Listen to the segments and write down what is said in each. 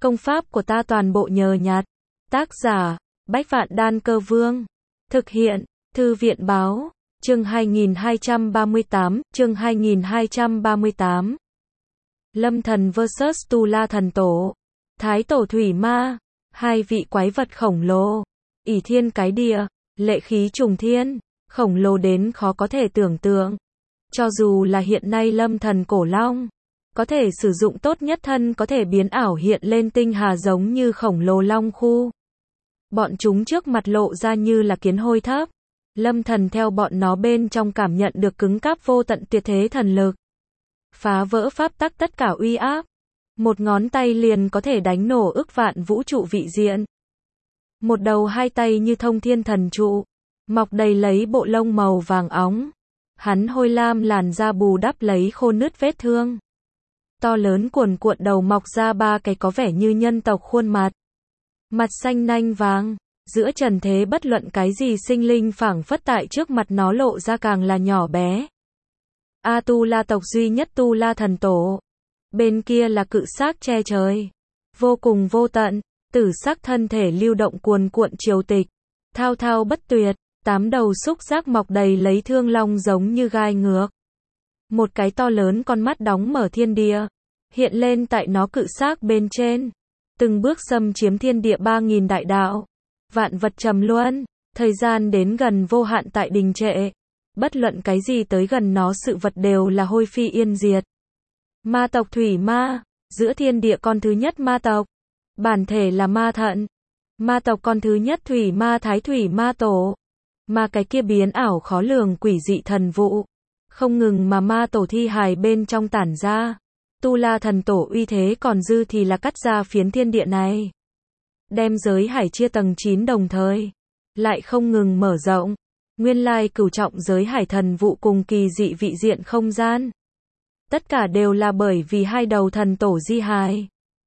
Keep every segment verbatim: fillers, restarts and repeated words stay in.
Công pháp của ta toàn bộ nhờ nhặt. Tác giả, Bách Vạn Đan Cơ Vương. Thực hiện, Thư viện Báo. Chương hai nghìn hai trăm ba mươi tám, chương hai nghìn hai trăm ba mươi tám. Lâm Thần versus Tu La Thần Tổ. Thái Tổ Thủy Ma. Hai vị quái vật khổng lồ. ỷ thiên cái địa, lệ khí trùng thiên, khổng lồ đến khó có thể tưởng tượng. Cho dù là hiện nay Lâm Thần Cổ Long, có thể sử dụng tốt nhất thân có thể biến ảo hiện lên tinh hà giống như khổng lồ long khu. Bọn chúng trước mặt lộ ra như là kiến hôi thấp. Lâm Thần theo bọn nó bên trong cảm nhận được cứng cáp vô tận tuyệt thế thần lực. Phá vỡ pháp tắc tất cả uy áp. Một ngón tay liền có thể đánh nổ ức vạn vũ trụ vị diện. Một đầu hai tay như thông thiên thần trụ, mọc đầy lấy bộ lông màu vàng óng. Hắn hôi lam làn da bù đắp lấy khô nứt vết thương. To lớn cuồn cuộn đầu mọc ra ba cái có vẻ như nhân tộc khuôn mặt. Mặt xanh nanh vàng, giữa trần thế bất luận cái gì sinh linh phảng phất tại trước mặt nó lộ ra càng là nhỏ bé. A Tu La tộc duy nhất Tu La Thần Tổ. Bên kia là cự xác che trời. Vô cùng vô tận, tử sắc thân thể lưu động cuồn cuộn triều tịch. Thao thao bất tuyệt, tám đầu xúc giác mọc đầy lấy thương long giống như gai ngược. Một cái to lớn con mắt đóng mở thiên địa, hiện lên tại nó cự xác bên trên. Từng bước xâm chiếm thiên địa ba nghìn đại đạo. Vạn vật trầm luân, thời gian đến gần vô hạn tại đình trệ. Bất luận cái gì tới gần nó sự vật đều là hôi phi yên diệt. Ma tộc Thủy Ma, giữa thiên địa con thứ nhất ma tộc. Bản thể là ma thận. Ma tộc con thứ nhất Thủy Ma Thái Thủy Ma Tổ. Mà cái kia biến ảo khó lường quỷ dị thần vụ. Không ngừng mà ma tổ thi hài bên trong tản ra. Tu La Thần Tổ uy thế còn dư thì là cắt ra phiến thiên địa này. Đem giới hải chia tầng chín đồng thời. Lại không ngừng mở rộng. Nguyên lai cửu trọng giới hải thần vụ cùng kỳ dị vị diện không gian. Tất cả đều là bởi vì hai đầu thần tổ di hài.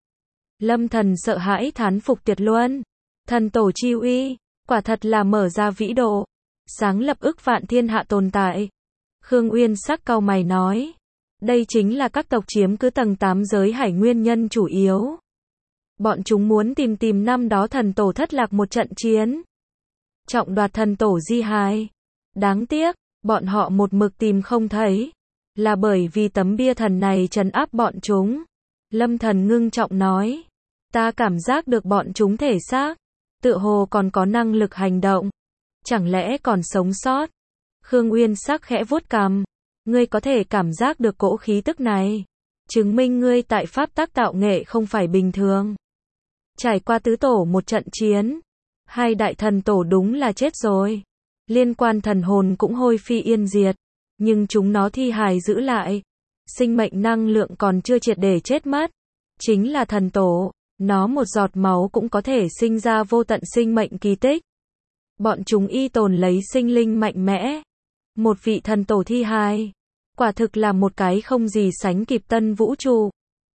Lâm Thần sợ hãi thán phục tuyệt luân. Thần tổ chi uy, quả thật là mở ra vĩ độ. Sáng lập ức vạn thiên hạ tồn tại. Khương Uyên sắc cau mày nói. Đây chính là các tộc chiếm cứ tầng tám giới hải nguyên nhân chủ yếu. Bọn chúng muốn tìm tìm năm đó thần tổ thất lạc một trận chiến. Trọng đoạt thần tổ di hài. Đáng tiếc, bọn họ một mực tìm không thấy. Là bởi vì tấm bia thần này trấn áp bọn chúng. Lâm Thần ngưng trọng nói. Ta cảm giác được bọn chúng thể xác. Tựa hồ còn có năng lực hành động. Chẳng lẽ còn sống sót? Khương Uyên sắc khẽ vuốt cằm. Ngươi có thể cảm giác được cỗ khí tức này. Chứng minh ngươi tại pháp tắc tạo nghệ không phải bình thường. Trải qua tứ tổ một trận chiến. Hai đại thần tổ đúng là chết rồi. Liên quan thần hồn cũng hôi phi yên diệt. Nhưng chúng nó thi hài giữ lại. Sinh mệnh năng lượng còn chưa triệt để chết mất. Chính là thần tổ. Nó một giọt máu cũng có thể sinh ra vô tận sinh mệnh kỳ tích. Bọn chúng y tồn lấy sinh linh mạnh mẽ. Một vị thần tổ thi hài. Quả thực là một cái không gì sánh kịp tân vũ trụ.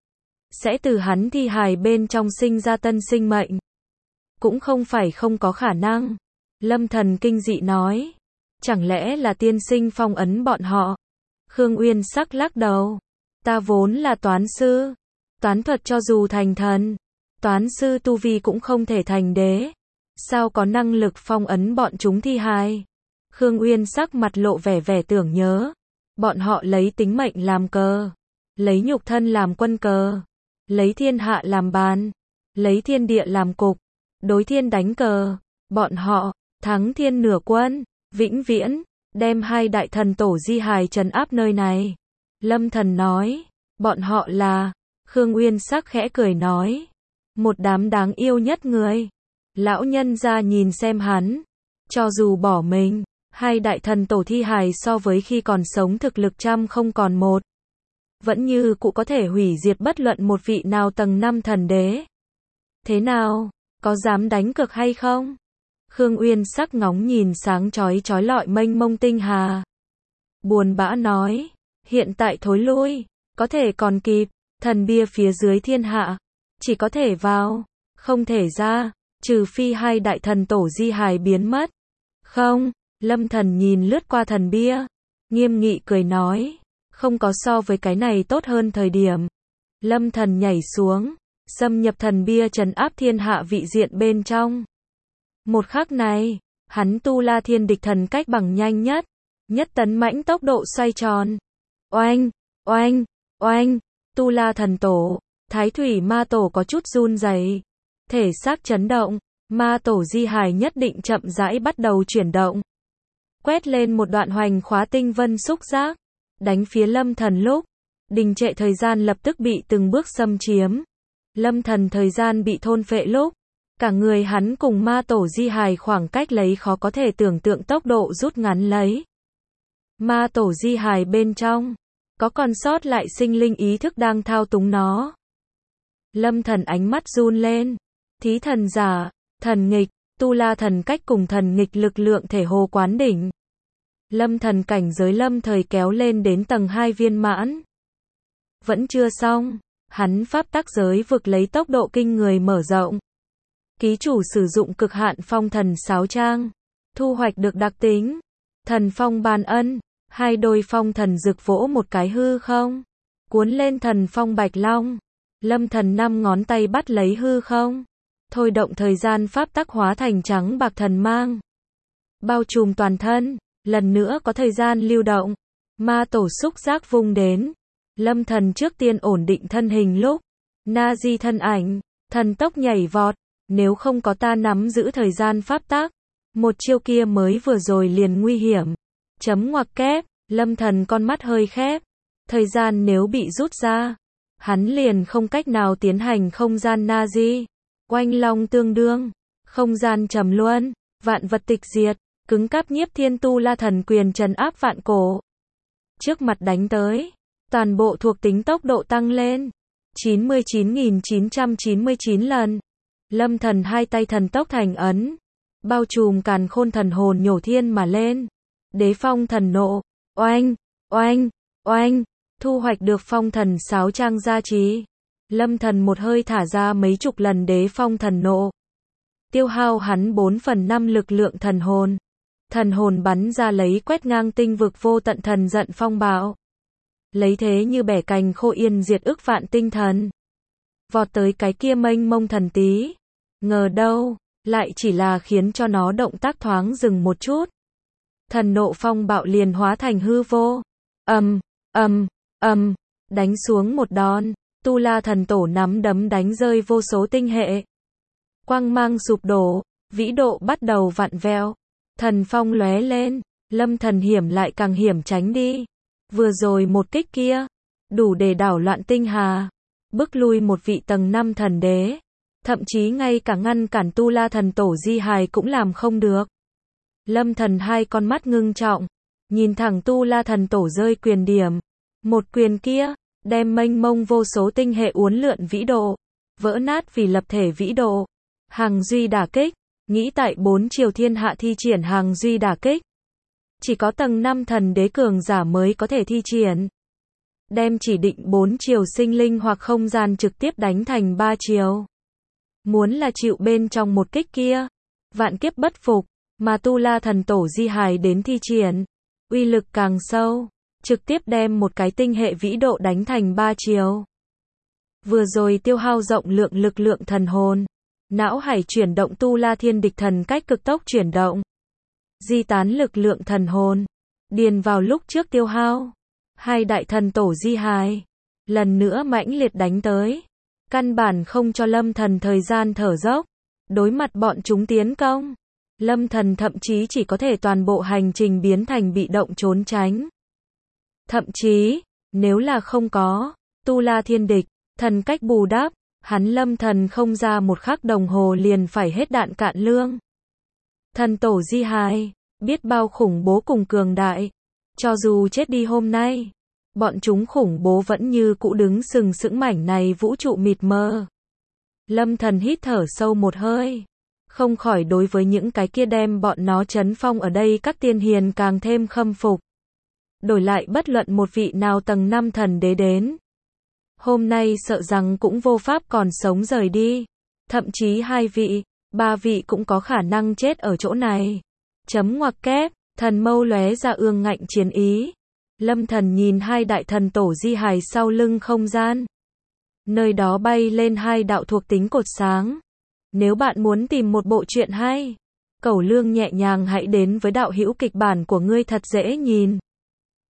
Sẽ từ hắn thi hài bên trong sinh ra tân sinh mệnh. Cũng không phải không có khả năng. Lâm Thần kinh dị nói. Chẳng lẽ là tiên sinh phong ấn bọn họ? Khương Uyên sắc lắc đầu. Ta vốn là toán sư. Toán thuật cho dù thành thần. Toán sư tu vi cũng không thể thành đế. Sao có năng lực phong ấn bọn chúng thi hài? Khương Uyên sắc mặt lộ vẻ vẻ tưởng nhớ. Bọn họ lấy tính mệnh làm cờ. Lấy nhục thân làm quân cờ. Lấy thiên hạ làm bàn. Lấy thiên địa làm cục. Đối thiên đánh cờ. Bọn họ, thắng thiên nửa quân. Vĩnh viễn, đem hai đại thần tổ di hài trấn áp nơi này. Lâm Thần nói. Bọn họ là. Khương Uyên sắc khẽ cười nói. Một đám đáng yêu nhất người. Lão nhân ra nhìn xem hắn. Cho dù bỏ mình. Hai đại thần tổ thi hài so với khi còn sống thực lực trăm không còn một. Vẫn như cụ có thể hủy diệt bất luận một vị nào tầng năm thần đế. Thế nào? Có dám đánh cược hay không? Khương Uyên sắc ngóng nhìn sáng chói chói lọi mênh mông tinh hà. Buồn bã nói. Hiện tại thối lui. Có thể còn kịp. Thần bia phía dưới thiên hạ. Chỉ có thể vào. Không thể ra. Trừ phi hai đại thần tổ di hài biến mất. Không. Lâm Thần nhìn lướt qua thần bia. Nghiêm nghị cười nói. Không có so với cái này tốt hơn thời điểm. Lâm Thần nhảy xuống. xâm nhập thần bia trấn áp thiên hạ vị diện bên trong. Một khắc này, hắn tu la thiên địch thần cách bằng nhanh nhất, nhất tấn mãnh tốc độ xoay tròn. Oanh, oanh, oanh, tu la thần tổ, thái thủy ma tổ có chút run rẩy, thể xác chấn động, ma tổ di hài nhất định chậm rãi bắt đầu chuyển động. Quét lên một đoạn hoành khóa tinh vân xúc giác, đánh phía Lâm Thần lúc, đình trệ thời gian lập tức bị từng bước xâm chiếm. Lâm Thần thời gian bị thôn phệ lúc, cả người hắn cùng ma tổ di hài khoảng cách lấy khó có thể tưởng tượng tốc độ rút ngắn lấy. Ma tổ di hài bên trong, có còn sót lại sinh linh ý thức đang thao túng nó. Lâm Thần ánh mắt run lên, thí thần giả, thần nghịch, tu la thần cách cùng thần nghịch lực lượng thể hồ quán đỉnh. Lâm Thần cảnh giới lâm thời kéo lên đến tầng hai viên mãn. Vẫn chưa xong, hắn pháp tắc giới vực lấy tốc độ kinh người mở rộng. Ký chủ sử dụng cực hạn phong thần sáo trang, thu hoạch được đặc tính thần phong ban ân, hai đôi phong thần rực vỗ một cái hư không, cuốn lên thần phong bạch long. Lâm Thần năm ngón tay bắt lấy hư không, thôi động thời gian pháp tắc hóa thành trắng bạc thần mang, bao trùm toàn thân, lần nữa có thời gian lưu động. Ma tổ xúc giác vung đến, Lâm Thần trước tiên ổn định thân hình lúc, na di thân ảnh, thần tốc nhảy vọt, nếu không có ta nắm giữ thời gian pháp tắc, một chiêu kia mới vừa rồi liền nguy hiểm. Chấm ngoặc kép, Lâm Thần con mắt hơi khép, thời gian nếu bị rút ra, hắn liền không cách nào tiến hành không gian na di. Oanh long tương đương, không gian trầm luân, vạn vật tịch diệt, cứng cáp nhiếp thiên tu la thần quyền trấn áp vạn cổ. Trước mặt đánh tới, toàn bộ thuộc tính tốc độ tăng lên chín mươi chín nghìn chín trăm chín mươi chín lần. Lâm Thần hai tay thần tốc thành ấn, bao trùm càn khôn thần hồn nhổ thiên mà lên. Đế phong thần nộ, oanh, oanh, oanh, thu hoạch được phong thần sáo trang gia trì. Lâm Thần một hơi thả ra mấy chục lần đế phong thần nộ, tiêu hao hắn bốn phần năm lực lượng thần hồn. Thần hồn bắn ra lấy quét ngang tinh vực vô tận thần giận phong bạo, lấy thế như bẻ cành khô yên diệt ức vạn tinh thần, vọt tới cái kia mênh mông thần tí. Ngờ đâu, lại chỉ là khiến cho nó động tác thoáng dừng một chút. Thần nộ phong bạo liền hóa thành hư vô. Ầm, ầm, ầm, đánh xuống một đòn, tu la thần tổ nắm đấm đánh rơi vô số tinh hệ. Quang mang sụp đổ, vĩ độ bắt đầu vặn vẹo, thần phong lóe lên, Lâm Thần hiểm lại càng hiểm tránh đi. Vừa rồi một kích kia, đủ để đảo loạn tinh hà, bức lui một vị tầng năm thần đế, thậm chí ngay cả ngăn cản tu la thần tổ di hài cũng làm không được. Lâm Thần hai con mắt ngưng trọng, nhìn thẳng tu la thần tổ rơi quyền điểm. Một quyền kia, đem mênh mông vô số tinh hệ uốn lượn vĩ độ, vỡ nát vì lập thể vĩ độ. Hàng duy đả kích, nghĩ tại bốn chiều thiên hạ thi triển hàng duy đả kích. Chỉ có tầng năm thần đế cường giả mới có thể thi triển. Đem chỉ định bốn chiều sinh linh hoặc không gian trực tiếp đánh thành ba chiều. Muốn là chịu bên trong một kích kia, vạn kiếp bất phục, mà tu la thần tổ di hài đến thi triển, uy lực càng sâu, trực tiếp đem một cái tinh hệ vĩ độ đánh thành ba chiều. Vừa rồi tiêu hao rộng lượng lực lượng thần hồn, não hải chuyển động tu la thiên địch thần cách cực tốc chuyển động, di tán lực lượng thần hồn, điền vào lúc trước tiêu hao. Hai đại thần tổ di hài, lần nữa mãnh liệt đánh tới, căn bản không cho Lâm Thần thời gian thở dốc. Đối mặt bọn chúng tiến công, Lâm Thần thậm chí chỉ có thể toàn bộ hành trình biến thành bị động trốn tránh. Thậm chí, nếu là không có tu la thiên địch thần cách bù đắp, hắn Lâm Thần không ra một khắc đồng hồ liền phải hết đạn cạn lương. Thần tổ di hài, biết bao khủng bố cùng cường đại, cho dù chết đi hôm nay, bọn chúng khủng bố vẫn như cũ đứng sừng sững mảnh này vũ trụ mịt mờ. Lâm Thần hít thở sâu một hơi, không khỏi đối với những cái kia đem bọn nó trấn phong ở đây các tiên hiền càng thêm khâm phục. Đổi lại bất luận một vị nào tầng năm thần đế đến, hôm nay sợ rằng cũng vô pháp còn sống rời đi. Thậm chí hai vị, ba vị cũng có khả năng chết ở chỗ này. Chấm ngoặc kép, thần mâu lóe ra ương ngạnh chiến ý. Lâm Thần nhìn hai đại thần tổ di hài sau lưng không gian, Nơi đó bay lên hai đạo thuộc tính cột sáng. Nếu bạn muốn tìm một bộ truyện hay, cẩu lương nhẹ nhàng hãy đến với đạo hữu kịch bản của ngươi thật dễ nhìn.